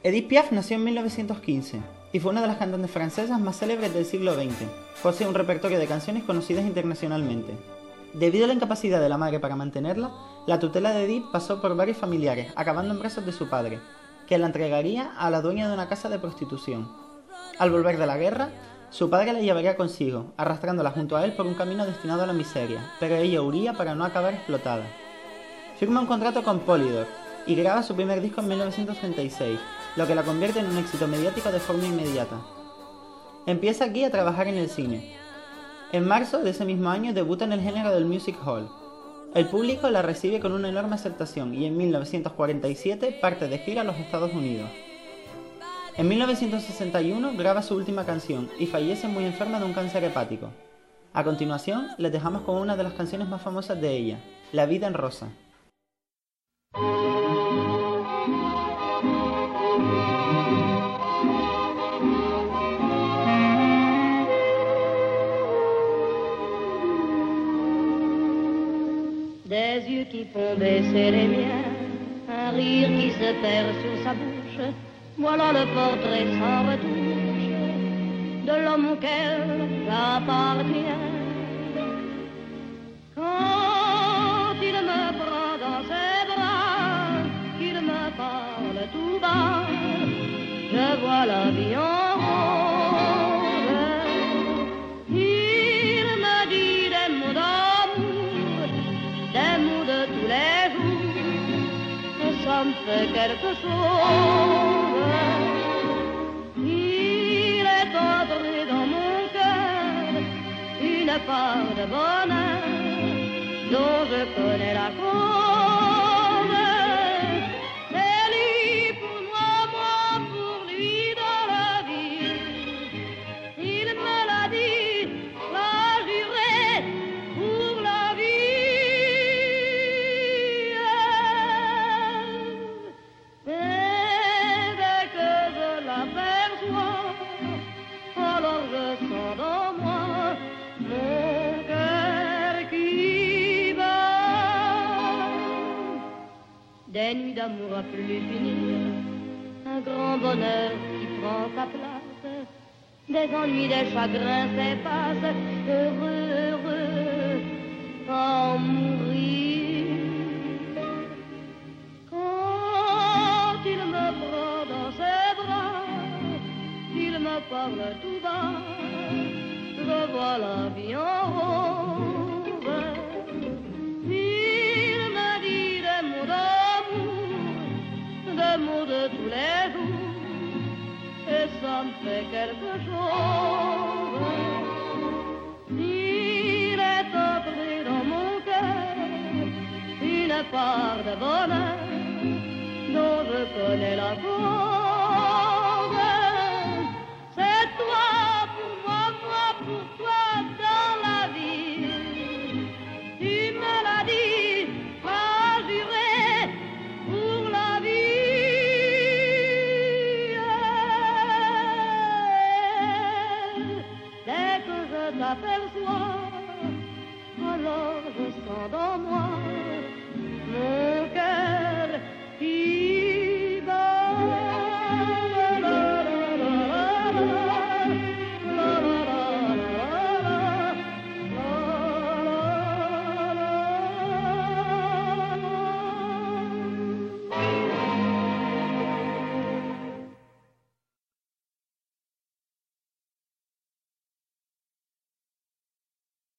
Edith Piaf nació en 1915 y fue una de las cantantes francesas más célebres del siglo XX. Posee un repertorio de canciones conocidas internacionalmente. Debido a la incapacidad de la madre para mantenerla, la tutela de Edith pasó por varios familiares, acabando en brazos de su padre, que la entregaría a la dueña de una casa de prostitución. Al volver de la guerra, su padre la llevaría consigo, arrastrándola junto a él por un camino destinado a la miseria, pero ella huiría para no acabar explotada. Firma un contrato con Polydor y graba su primer disco en 1936, lo que la convierte en un éxito mediático de forma inmediata. Empieza aquí a trabajar en el cine. En marzo de ese mismo año debuta en el género del music hall. El público la recibe con una enorme aceptación y en 1947 parte de gira a los Estados Unidos. En 1961 graba su última canción y fallece muy enferma de un cáncer hepático. A continuación, les dejamos con una de las canciones más famosas de ella, La vida en rosa. Des yeux qui font baisser les miens, un rire qui se perd sur sa bouche, voilà le portrait sans retouche de l'homme auquel j'appartiens. Quand il me prend dans ses bras, qu'il me parle tout bas, je vois la vie en rose. Il me dit des mots d'amour, des mots de tous les jours, et ça me fait quelque chose. Il est entré dans mon cœur une part de bonheur dont je connais la cause. C'est lui pour moi, moi pour lui dans la vie. Il me l'a dit, l'a juré pour la vie. Et dès que je l'aperçois, alors je sens dans moi mon cœur qui bat. Des nuits d'amour à plus finir, un grand bonheur qui prend sa place, des ennuis, des chagrins s'effacent, heureux, heureux, à en mourir. Quand il me prend dans ses bras, qu'il me parle tout bas, je vois la vie en rose. Il me dit des mots d'amour, des mots de tous les jours, et ça me fait quelque chose. Il est entré dans mon cœur une part de bonheur dont je connais la cause.